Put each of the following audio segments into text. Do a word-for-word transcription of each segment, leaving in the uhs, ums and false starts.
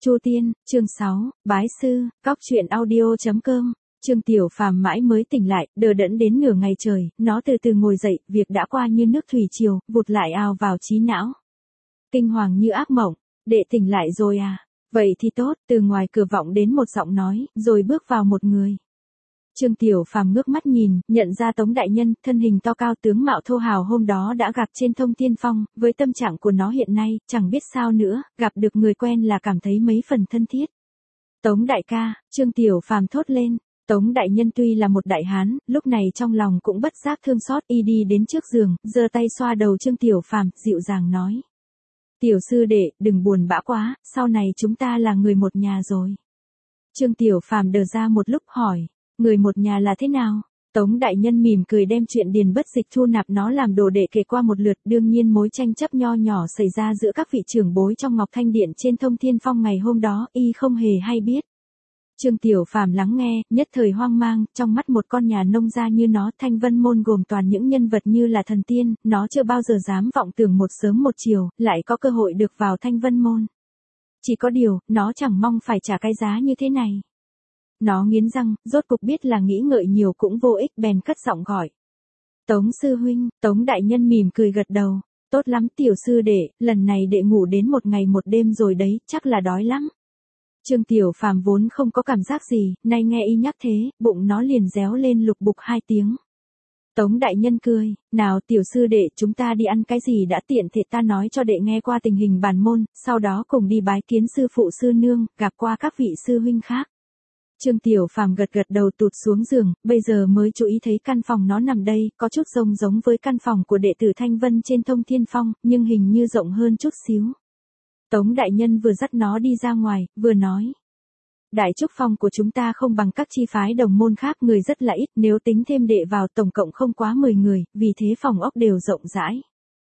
Chu Tiên, chương sáu, Bái sư, cóc truyện audio chấm com. Trương Tiểu Phàm mãi mới tỉnh lại, đờ đẫn đến nửa ngày trời, nó từ từ ngồi dậy, việc đã qua như nước thủy triều, vụt lại ào vào trí não. Kinh hoàng như ác mộng, đệ tỉnh lại rồi à? Vậy thì tốt, từ ngoài cửa vọng đến một giọng nói, rồi bước vào một người. Trương Tiểu Phàm ngước mắt nhìn, nhận ra Tống đại nhân, thân hình to cao tướng mạo thô hào hôm đó đã gặp trên Thông Thiên Phong, với tâm trạng của nó hiện nay, chẳng biết sao nữa, gặp được người quen là cảm thấy mấy phần thân thiết. Tống đại ca, Trương Tiểu Phàm thốt lên. Tống đại nhân tuy là một đại hán, lúc này trong lòng cũng bất giác thương xót, y đi đến trước giường, giơ tay xoa đầu Trương Tiểu Phàm, dịu dàng nói: "Tiểu sư đệ, đừng buồn bã quá, sau này chúng ta là người một nhà rồi." Trương Tiểu Phàm đờ ra một lúc hỏi: "Người một nhà là thế nào?" Tống đại nhân mỉm cười đem chuyện Điền Bất Dịch thu nạp nó làm đồ đệ kể qua một lượt, đương nhiên mối tranh chấp nho nhỏ xảy ra giữa các vị trưởng bối trong Ngọc Thanh Điện trên Thông Thiên Phong ngày hôm đó, y không hề hay biết. Trương Tiểu Phàm lắng nghe, nhất thời hoang mang, trong mắt một con nhà nông gia như nó, Thanh Vân Môn gồm toàn những nhân vật như là thần tiên, nó chưa bao giờ dám vọng tưởng một sớm một chiều, lại có cơ hội được vào Thanh Vân Môn. Chỉ có điều, nó chẳng mong phải trả cái giá như thế này. Nó nghiến răng, rốt cục biết là nghĩ ngợi nhiều cũng vô ích, bèn cất giọng gọi: "Tống sư huynh." Tống đại nhân mỉm cười gật đầu: "Tốt lắm tiểu sư đệ, lần này đệ ngủ đến một ngày một đêm rồi đấy, chắc là đói lắm." Trương Tiểu Phàm vốn không có cảm giác gì, nay nghe y nhắc thế, bụng nó liền réo lên lục bục hai tiếng. Tống đại nhân cười: "Nào tiểu sư đệ, chúng ta đi ăn cái gì đã, tiện thể ta nói cho đệ nghe qua tình hình bản môn, sau đó cùng đi bái kiến sư phụ sư nương, gặp qua các vị sư huynh khác." Trương Tiểu Phàm gật gật đầu, tụt xuống giường, bây giờ mới chú ý thấy căn phòng nó nằm đây, có chút giống giống với căn phòng của đệ tử Thanh Vân trên Thông Thiên Phong, nhưng hình như rộng hơn chút xíu. Tống đại nhân vừa dắt nó đi ra ngoài, vừa nói: "Đại trúc phong của chúng ta không bằng các chi phái đồng môn khác, người rất là ít, nếu tính thêm đệ vào tổng cộng không quá mười người, vì thế phòng ốc đều rộng rãi."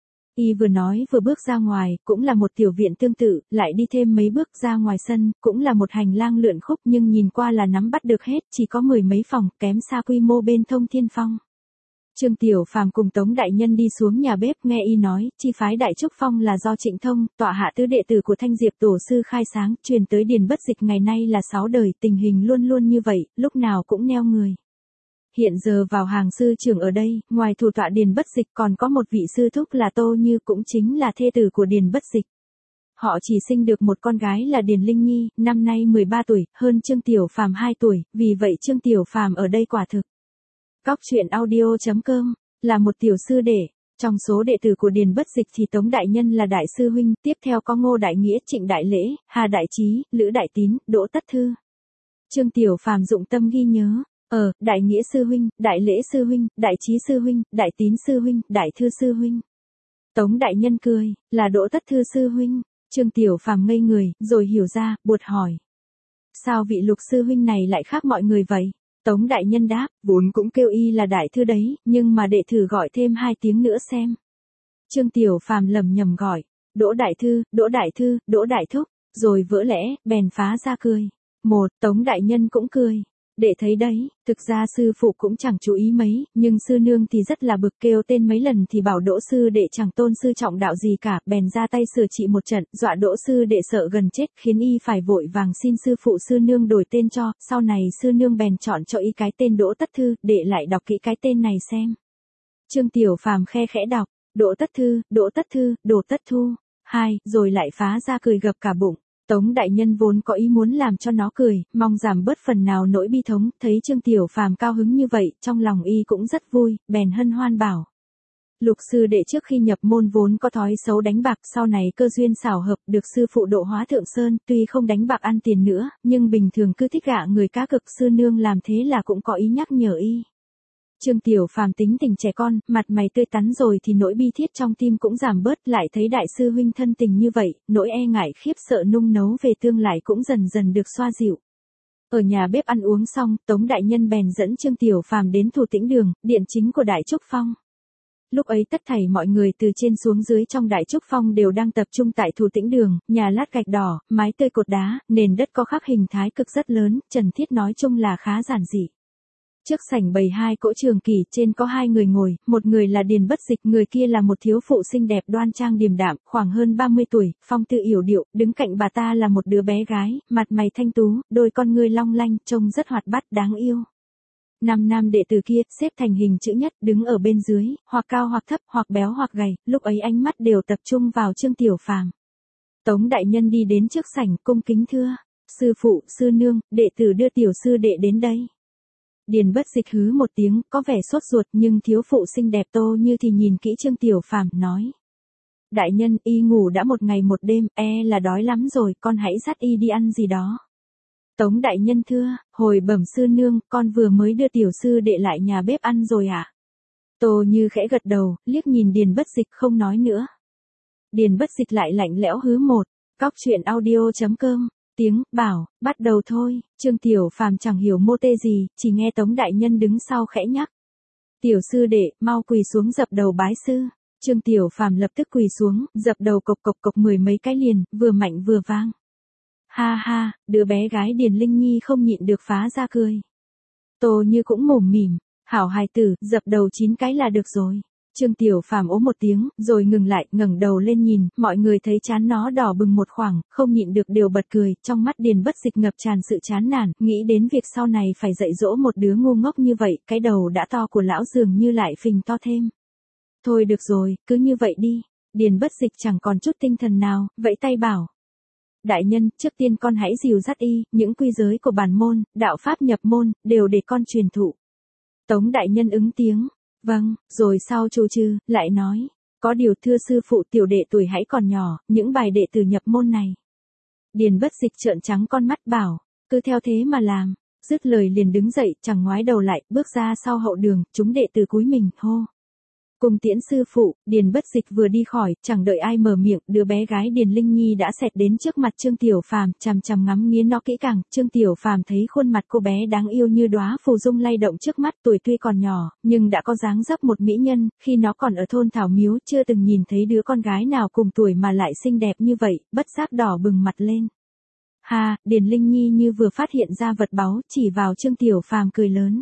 Y vừa nói vừa bước ra ngoài, cũng là một tiểu viện tương tự, lại đi thêm mấy bước ra ngoài sân, cũng là một hành lang lượn khúc, nhưng nhìn qua là nắm bắt được hết, chỉ có mười mấy phòng, kém xa quy mô bên Thông Thiên Phong. Trương Tiểu Phàm cùng Tống đại nhân đi xuống nhà bếp, nghe y nói, chi phái Đại Trúc Phong là do Trịnh Thông, tọa hạ tứ đệ tử của Thanh Diệp tổ sư khai sáng, truyền tới Điền Bất Dịch ngày nay là sáu đời, tình hình luôn luôn như vậy, lúc nào cũng neo người. Hiện giờ vào hàng sư trưởng ở đây, ngoài thủ tọa Điền Bất Dịch còn có một vị sư thúc là Tô Như, cũng chính là thê tử của Điền Bất Dịch. Họ chỉ sinh được một con gái là Điền Linh Nhi, năm nay mười ba tuổi, hơn Trương Tiểu Phàm hai tuổi, vì vậy Trương Tiểu Phàm ở đây quả thực. Cóc truyện audio chấm com, là một tiểu sư đệ. Trong số đệ tử của Điền Bất Dịch thì Tống đại nhân là đại sư huynh, tiếp theo có Ngô Đại Nghĩa, Trịnh Đại Lễ, Hà Đại Trí, Lữ Đại Tín, Đỗ Tất Thư. Trương Tiểu Phàm dụng tâm ghi nhớ: Ờ, Đại Nghĩa sư huynh, Đại Lễ sư huynh, Đại Trí sư huynh, Đại Tín sư huynh, Đại Thư sư huynh. Tống đại nhân cười: "Là Đỗ Tất Thư sư huynh." Trương Tiểu Phàm ngây người, rồi hiểu ra, buột hỏi: "Sao vị Lục sư huynh này lại khác mọi người vậy?" Tống đại nhân đáp: "Vốn cũng kêu y là Đại Thư đấy, nhưng mà đệ thử gọi thêm hai tiếng nữa xem." Trương Tiểu Phàm lẩm nhẩm gọi: "Đỗ Đại Thư, Đỗ Đại Thư, Đỗ Đại Thúc", rồi vỡ lẽ, bèn phá ra cười. Một, Tống đại nhân cũng cười: "Đệ thấy đấy, thực ra sư phụ cũng chẳng chú ý mấy, nhưng sư nương thì rất là bực, kêu tên mấy lần thì bảo Đỗ sư đệ chẳng tôn sư trọng đạo gì cả, bèn ra tay sửa trị một trận, dọa Đỗ sư đệ sợ gần chết, khiến y phải vội vàng xin sư phụ sư nương đổi tên cho, sau này sư nương bèn chọn cho y cái tên Đỗ Tất Thư, đệ lại đọc kỹ cái tên này xem." Trương Tiểu Phàm khe khẽ đọc: "Đỗ Tất Thư, Đỗ Tất Thư, Đỗ Tất Thu." Hai, rồi lại phá ra cười gập cả bụng. Tống đại nhân vốn có ý muốn làm cho nó cười, mong giảm bớt phần nào nỗi bi thống, thấy Trương Tiểu Phàm cao hứng như vậy, trong lòng y cũng rất vui, bèn hân hoan bảo: "Lục sư đệ trước khi nhập môn vốn có thói xấu đánh bạc, sau này cơ duyên xảo hợp, được sư phụ độ hóa Thượng Sơn, tuy không đánh bạc ăn tiền nữa, nhưng bình thường cứ thích gạ người cá cực, sư nương làm thế là cũng có ý nhắc nhở y." Trương Tiểu Phàm tính tình trẻ con, mặt mày tươi tắn rồi thì nỗi bi thiết trong tim cũng giảm bớt, lại thấy đại sư huynh thân tình như vậy, nỗi e ngại khiếp sợ nung nấu về tương lai cũng dần dần được xoa dịu. Ở nhà bếp ăn uống xong, Tống đại nhân bèn dẫn Trương Tiểu Phàm đến Thủ Tĩnh Đường, điện chính của Đại Trúc Phong. Lúc ấy tất thảy mọi người từ trên xuống dưới trong Đại Trúc Phong đều đang tập trung tại Thủ Tĩnh Đường, nhà lát gạch đỏ, mái tơi cột đá, nền đất có khắc hình thái cực rất lớn, trần thiết nói chung là khá giản dị. Trước sảnh bày hai cỗ trường kỷ, trên có hai người ngồi, một người là Điền Bất Dịch, người kia là một thiếu phụ xinh đẹp đoan trang điềm đạm, khoảng hơn ba mươi tuổi, phong tư yểu điệu, đứng cạnh bà ta là một đứa bé gái, mặt mày thanh tú, đôi con ngươi long lanh, trông rất hoạt bát đáng yêu. Năm nam đệ tử kia, xếp thành hình chữ nhất, đứng ở bên dưới, hoặc cao hoặc thấp, hoặc béo hoặc gầy, lúc ấy ánh mắt đều tập trung vào Trương Tiểu Phàm. Tống đại nhân đi đến trước sảnh, cung kính thưa, sư phụ, sư nương, đệ tử đưa tiểu sư đệ đến đây. Điền Bất Dịch hứ một tiếng, có vẻ sốt ruột, nhưng thiếu phụ xinh đẹp Tô Như thì nhìn kỹ Trương Tiểu Phàm, nói. Đại nhân, y ngủ đã một ngày một đêm, e là đói lắm rồi, con hãy dắt y đi ăn gì đó. Tống đại nhân thưa, hồi bẩm sư nương, con vừa mới đưa tiểu sư đệ lại nhà bếp ăn rồi ạ. À? Tô Như khẽ gật đầu, liếc nhìn Điền Bất Dịch không nói nữa. Điền Bất Dịch lại lạnh lẽo hứ một, cóc truyện audio.com. Tiếng, bảo, bắt đầu thôi, Trương Tiểu Phàm chẳng hiểu mô tê gì, chỉ nghe Tống đại nhân đứng sau khẽ nhắc. Tiểu sư đệ, mau quỳ xuống dập đầu bái sư. Trương Tiểu Phàm lập tức quỳ xuống, dập đầu cộc cộc cộc mười mấy cái liền, vừa mạnh vừa vang. Ha ha, đứa bé gái Điền Linh Nhi không nhịn được phá ra cười. Tô Như cũng mồm mỉm, hảo hài tử, dập đầu chín cái là được rồi. Trương Tiểu Phàm ố một tiếng, rồi ngừng lại, ngẩng đầu lên nhìn, mọi người thấy trán nó đỏ bừng một khoảng, không nhịn được đều bật cười, trong mắt Điền Bất Dịch ngập tràn sự chán nản, nghĩ đến việc sau này phải dạy dỗ một đứa ngu ngốc như vậy, cái đầu đã to của lão dường như lại phình to thêm. Thôi được rồi, cứ như vậy đi. Điền Bất Dịch chẳng còn chút tinh thần nào, vẫy tay bảo. Đại nhân, trước tiên con hãy dìu dắt y, những quy giới của bản môn, đạo pháp nhập môn, đều để con truyền thụ. Tống đại nhân ứng tiếng. Vâng, rồi sau trù trừ, lại nói, có điều thưa sư phụ, tiểu đệ tuổi hãy còn nhỏ, những bài đệ tử nhập môn này. Điền Bất Dịch trợn trắng con mắt bảo, cứ theo thế mà làm, dứt lời liền đứng dậy, chẳng ngoái đầu lại, bước ra sau hậu đường, chúng đệ tử cúi mình, hô. Cùng tiễn sư phụ, Điền Bất Dịch vừa đi khỏi, chẳng đợi ai mở miệng, đứa bé gái Điền Linh Nhi đã xẹt đến trước mặt Trương Tiểu Phàm, chằm chằm ngắm nghía nó kỹ càng. Trương Tiểu Phàm thấy khuôn mặt cô bé đáng yêu như đóa phù dung lay động trước mắt, tuổi tuy còn nhỏ, nhưng đã có dáng dấp một mỹ nhân, khi nó còn ở thôn Thảo Miếu, chưa từng nhìn thấy đứa con gái nào cùng tuổi mà lại xinh đẹp như vậy, bất giác đỏ bừng mặt lên. Ha, Điền Linh Nhi như vừa phát hiện ra vật báu, chỉ vào Trương Tiểu Phàm cười lớn.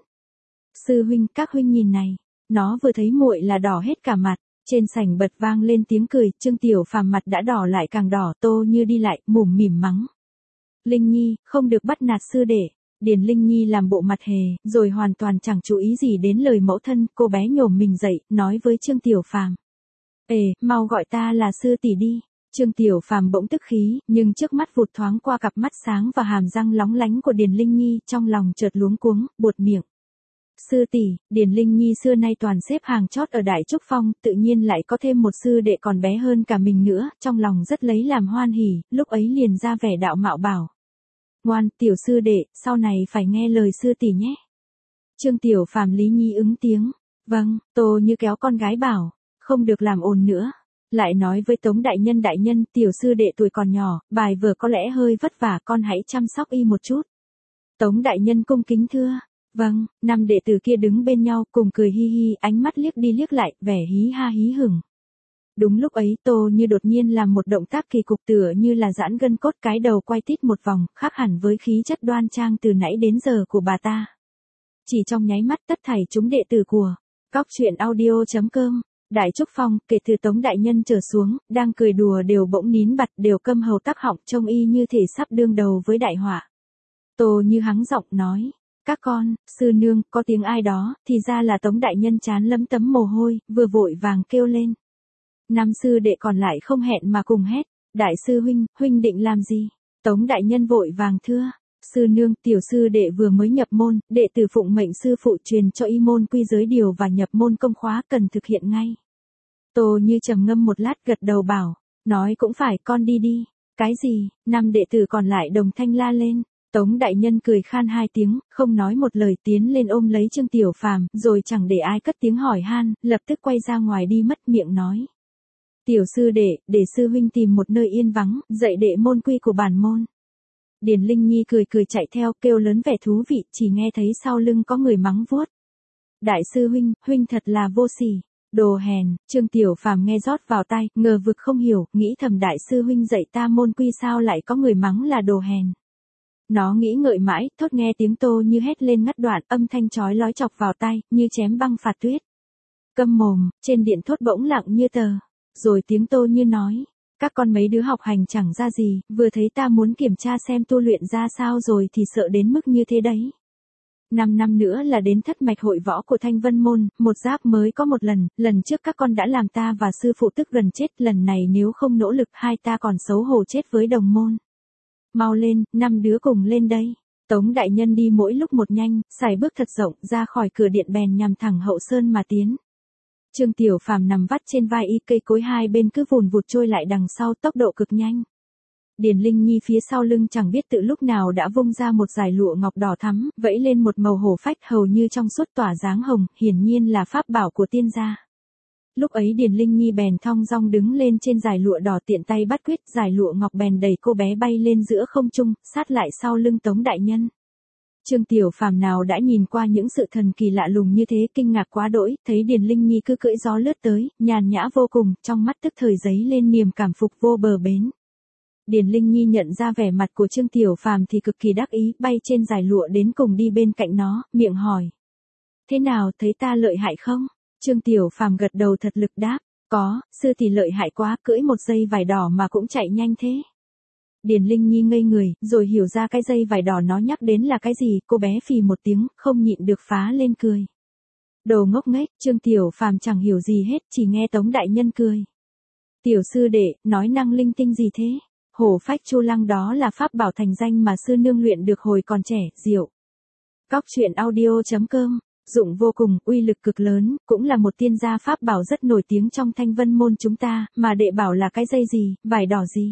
Sư huynh, các huynh nhìn này. Nó vừa thấy muội là đỏ hết cả mặt, trên sảnh bật vang lên tiếng cười, Trương Tiểu Phàm mặt đã đỏ lại càng đỏ, Tô Như đi lại, mủm mỉm mắng. Linh Nhi, không được bắt nạt sư đệ. Điền Linh Nhi làm bộ mặt hề, rồi hoàn toàn chẳng chú ý gì đến lời mẫu thân, cô bé nhổm mình dậy, nói với Trương Tiểu Phàm. Ê, mau gọi ta là sư tỷ đi. Trương Tiểu Phàm bỗng tức khí, nhưng trước mắt vụt thoáng qua cặp mắt sáng và hàm răng lóng lánh của Điền Linh Nhi, trong lòng chợt luống cuống, buột miệng. Sư tỷ, Điền Linh Nhi xưa nay toàn xếp hàng chót ở Đại Trúc Phong, tự nhiên lại có thêm một sư đệ còn bé hơn cả mình nữa, trong lòng rất lấy làm hoan hỉ, lúc ấy liền ra vẻ đạo mạo bảo. Ngoan, tiểu sư đệ, sau này phải nghe lời sư tỷ nhé. Trương Tiểu Phàm Lý Nhi ứng tiếng. Vâng, Tô Như kéo con gái bảo, không được làm ồn nữa. Lại nói với Tống đại nhân đại nhân, tiểu sư đệ tuổi còn nhỏ, bài vở có lẽ hơi vất vả, con hãy chăm sóc y một chút. Tống đại nhân cung kính thưa. Vâng, năm đệ tử kia đứng bên nhau, cùng cười hi hi, ánh mắt liếc đi liếc lại, vẻ hí ha hí hửng. Đúng lúc ấy, Tô Như đột nhiên làm một động tác kỳ cục, tựa như là giãn gân cốt, cái đầu quay tít một vòng, khác hẳn với khí chất đoan trang từ nãy đến giờ của bà ta. Chỉ trong nháy mắt, tất thảy chúng đệ tử của cóc truyện audio.com, Đại Trúc Phong, kể từ Tống đại nhân trở xuống, đang cười đùa đều bỗng nín bặt, đều câm hầu tắc họng, trông y như thể sắp đương đầu với đại họa. Tô Như hắng giọng nói. Các con, sư nương, có tiếng ai đó, thì ra là Tống đại nhân chán lấm tấm mồ hôi, vừa vội vàng kêu lên. Năm sư đệ còn lại không hẹn mà cùng hét, đại sư huynh, huynh định làm gì? Tống đại nhân vội vàng thưa, sư nương, tiểu sư đệ vừa mới nhập môn, đệ tử phụng mệnh sư phụ truyền cho y môn quy giới điều và nhập môn công khóa cần thực hiện ngay. Tô Như trầm ngâm một lát gật đầu bảo, nói cũng phải, con đi đi. Cái gì? Năm đệ tử còn lại đồng thanh la lên. Tống đại nhân cười khan hai tiếng, không nói một lời, tiến lên ôm lấy Trương Tiểu Phàm, rồi chẳng để ai cất tiếng hỏi han, lập tức quay ra ngoài đi mất miệng nói. Tiểu sư đệ, để sư huynh tìm một nơi yên vắng, dạy đệ môn quy của bản môn. Điền Linh Nhi cười cười chạy theo, kêu lớn vẻ thú vị, chỉ nghe thấy sau lưng có người mắng vuốt. Đại sư huynh, huynh thật là vô sỉ. Đồ hèn. Trương Tiểu Phàm nghe rót vào tai, ngờ vực không hiểu, nghĩ thầm đại sư huynh dạy ta môn quy sao lại có người mắng là đồ hèn. Nó nghĩ ngợi mãi, thốt nghe tiếng Tô Như hét lên ngắt đoạn, âm thanh chói lói chọc vào tai, như chém băng phạt tuyết. Câm mồm, trên điện thốt bỗng lặng như tờ. Rồi tiếng Tô Như nói, các con mấy đứa học hành chẳng ra gì, vừa thấy ta muốn kiểm tra xem tu luyện ra sao rồi thì sợ đến mức như thế đấy. Năm năm nữa là đến thất mạch hội võ của Thanh Vân Môn, một giáp mới có một lần, lần trước các con đã làm ta và sư phụ tức gần chết, lần này nếu không nỗ lực hai ta còn xấu hổ chết với đồng môn. Mau lên, năm đứa cùng lên đây. Tống đại nhân đi mỗi lúc một nhanh, xài bước thật rộng, ra khỏi cửa điện bèn nhằm thẳng hậu sơn mà tiến. Trương Tiểu Phàm nằm vắt trên vai y, cây cối hai bên cứ vùn vụt trôi lại đằng sau, tốc độ cực nhanh. Điền Linh Nhi phía sau lưng chẳng biết tự lúc nào đã vung ra một dải lụa ngọc đỏ thắm, vẫy lên một màu hổ phách hầu như trong suốt tỏa dáng hồng, hiển nhiên là pháp bảo của tiên gia. Lúc ấy Điền Linh Nhi bèn thong dong đứng lên trên dải lụa đỏ, tiện tay bắt quyết, dải lụa ngọc bèn đẩy cô bé bay lên giữa không trung, sát lại sau lưng Tống đại nhân. Trương Tiểu Phàm nào đã nhìn qua những sự thần kỳ lạ lùng như thế, kinh ngạc quá đỗi, thấy Điền Linh Nhi cứ cưỡi gió lướt tới, nhàn nhã vô cùng, trong mắt tức thời giấy lên niềm cảm phục vô bờ bến. Điền Linh Nhi nhận ra vẻ mặt của Trương Tiểu Phàm thì cực kỳ đắc ý, bay trên dải lụa đến cùng đi bên cạnh nó, miệng hỏi: "Thế nào, thấy ta lợi hại không?" Trương Tiểu Phàm gật đầu thật lực đáp: "Có, sư tỷ lợi hại quá, cưỡi một dây vải đỏ mà cũng chạy nhanh thế." Điền Linh Nhi ngây người, rồi hiểu ra cái dây vải đỏ nó nhắc đến là cái gì, cô bé phì một tiếng, không nhịn được phá lên cười. Đồ ngốc nghếch, Trương Tiểu Phàm chẳng hiểu gì hết, chỉ nghe Tống đại nhân cười: "Tiểu sư đệ, nói năng linh tinh gì thế? Hổ phách chu lăng đó là pháp bảo thành danh mà sư nương luyện được hồi còn trẻ, diệu." Cóc truyện audio chấm com. Dụng vô cùng, uy lực cực lớn, cũng là một tiên gia pháp bảo rất nổi tiếng trong Thanh Vân Môn chúng ta, mà đệ bảo là cái dây gì, vải đỏ gì.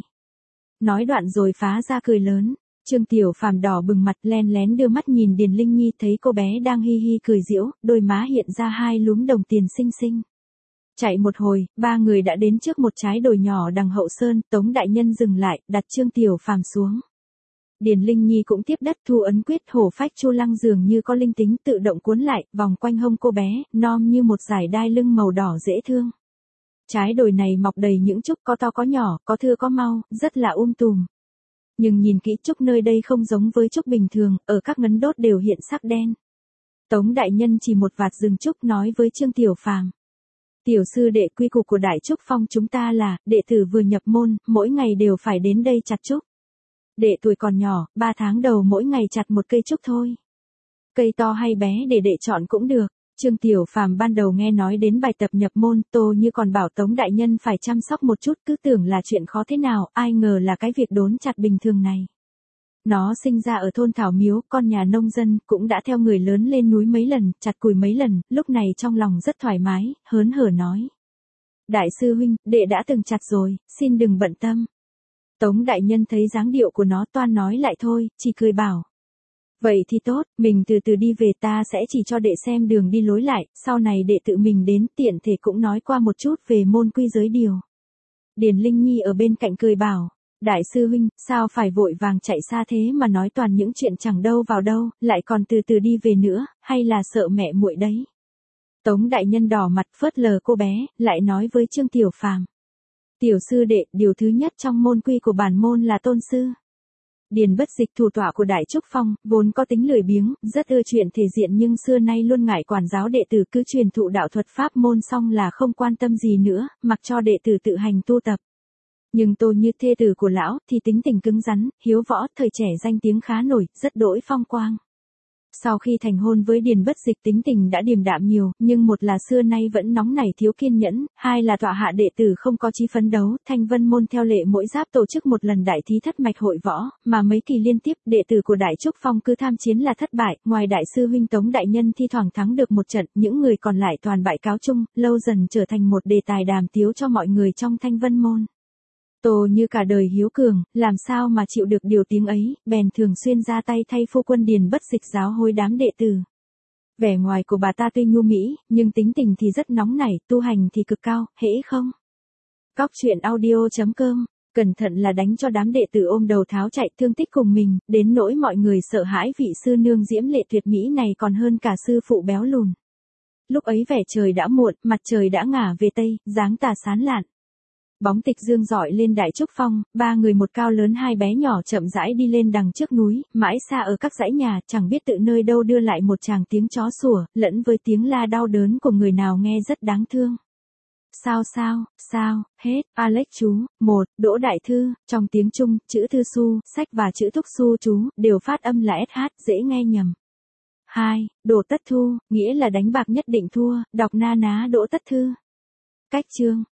Nói đoạn rồi phá ra cười lớn. Trương Tiểu Phàm đỏ bừng mặt, len lén đưa mắt nhìn Điền Linh Nhi, thấy cô bé đang hi hi cười giễu, đôi má hiện ra hai lúm đồng tiền xinh xinh. Chạy một hồi, ba người đã đến trước một trái đồi nhỏ đằng hậu sơn, Tống đại nhân dừng lại, đặt Trương Tiểu Phàm xuống. Điền Linh Nhi cũng tiếp đất, thu ấn quyết, hổ phách chu lăng dường như có linh tính, tự động cuốn lại, vòng quanh hông cô bé, non như một dải đai lưng màu đỏ dễ thương. Trái đồi này mọc đầy những trúc, có to có nhỏ, có thưa có mau, rất là um tùm. Nhưng nhìn kỹ trúc nơi đây không giống với trúc bình thường, ở các ngấn đốt đều hiện sắc đen. Tống đại nhân chỉ một vạt rừng trúc nói với Trương Tiểu Phàm: "Tiểu sư đệ, quy củ của Đại Trúc Phong chúng ta là, đệ tử vừa nhập môn, mỗi ngày đều phải đến đây chặt trúc. Đệ tuổi còn nhỏ, ba tháng đầu mỗi ngày chặt một cây trúc thôi. Cây to hay bé để đệ chọn cũng được." Trương Tiểu Phàm ban đầu nghe nói đến bài tập nhập môn, Tô Như còn bảo Tống đại nhân phải chăm sóc một chút, cứ tưởng là chuyện khó thế nào, ai ngờ là cái việc đốn chặt bình thường này. Nó sinh ra ở thôn Thảo Miếu, con nhà nông dân, cũng đã theo người lớn lên núi mấy lần, chặt cùi mấy lần, lúc này trong lòng rất thoải mái, hớn hở nói: "Đại sư huynh, đệ đã từng chặt rồi, xin đừng bận tâm." Tống đại nhân thấy dáng điệu của nó toan nói lại thôi, chỉ cười bảo: "Vậy thì tốt, mình từ từ đi về, ta sẽ chỉ cho đệ xem đường đi lối lại, sau này đệ tự mình đến, tiện thể cũng nói qua một chút về môn quy giới điều." Điền Linh Nhi ở bên cạnh cười bảo: "Đại sư huynh, sao phải vội vàng chạy xa thế mà nói toàn những chuyện chẳng đâu vào đâu, lại còn từ từ đi về nữa, hay là sợ mẹ muội đấy?" Tống đại nhân đỏ mặt phớt lờ cô bé, lại nói với Trương Tiểu Phàm: "Tiểu sư đệ, điều thứ nhất trong môn quy của bản môn là tôn sư." Điền Bất Dịch, thủ tọa của Đại Trúc Phong, vốn có tính lười biếng, rất ưa chuyện thể diện nhưng xưa nay luôn ngại quản giáo đệ tử, cứ truyền thụ đạo thuật pháp môn xong là không quan tâm gì nữa, mặc cho đệ tử tự hành tu tập. Nhưng Tô Như, thê tử của lão, thì tính tình cứng rắn, hiếu võ, thời trẻ danh tiếng khá nổi, rất đỗi phong quang. Sau khi thành hôn với Điền Bất Dịch, tính tình đã điềm đạm nhiều, nhưng một là xưa nay vẫn nóng nảy thiếu kiên nhẫn, hai là tọa hạ đệ tử không có chí phấn đấu. Thanh Vân Môn theo lệ mỗi giáp tổ chức một lần đại thí thất mạch hội võ, mà mấy kỳ liên tiếp đệ tử của Đại Trúc Phong cứ tham chiến là thất bại, ngoài đại sư huynh Tống đại nhân thi thoảng thắng được một trận, những người còn lại toàn bại cáo chung, lâu dần trở thành một đề tài đàm tiếu cho mọi người trong Thanh Vân Môn. Tô Như cả đời hiếu cường, làm sao mà chịu được điều tiếng ấy, bèn thường xuyên ra tay thay phu quân Điền Bất Dịch giáo hối đám đệ tử. Vẻ ngoài của bà ta tuy nhu mỹ, nhưng tính tình thì rất nóng nảy, tu hành thì cực cao, hễ không. Cóc truyện audio chấm com, cẩn thận là đánh cho đám đệ tử ôm đầu tháo chạy, thương tích cùng mình, đến nỗi mọi người sợ hãi vị sư nương diễm lệ tuyệt mỹ này còn hơn cả sư phụ béo lùn. Lúc ấy vẻ trời đã muộn, mặt trời đã ngả về tây, dáng tà sán lạn. Bóng tịch dương rọi lên Đại Trúc Phong, ba người một cao lớn hai bé nhỏ chậm rãi đi lên đằng trước núi, mãi xa ở các dãy nhà, chẳng biết tự nơi đâu đưa lại một tràng tiếng chó sủa, lẫn với tiếng la đau đớn của người nào nghe rất đáng thương. Sao sao, sao, hết, Alex chú, một, Đỗ Đại Thư, trong tiếng Trung, chữ Thư Su, sách và chữ Thúc Su chú, đều phát âm là ét hát, dễ nghe nhầm. hai, Đỗ Tất Thu, nghĩa là đánh bạc nhất định thua, đọc na ná Đỗ Tất Thư. Cách chương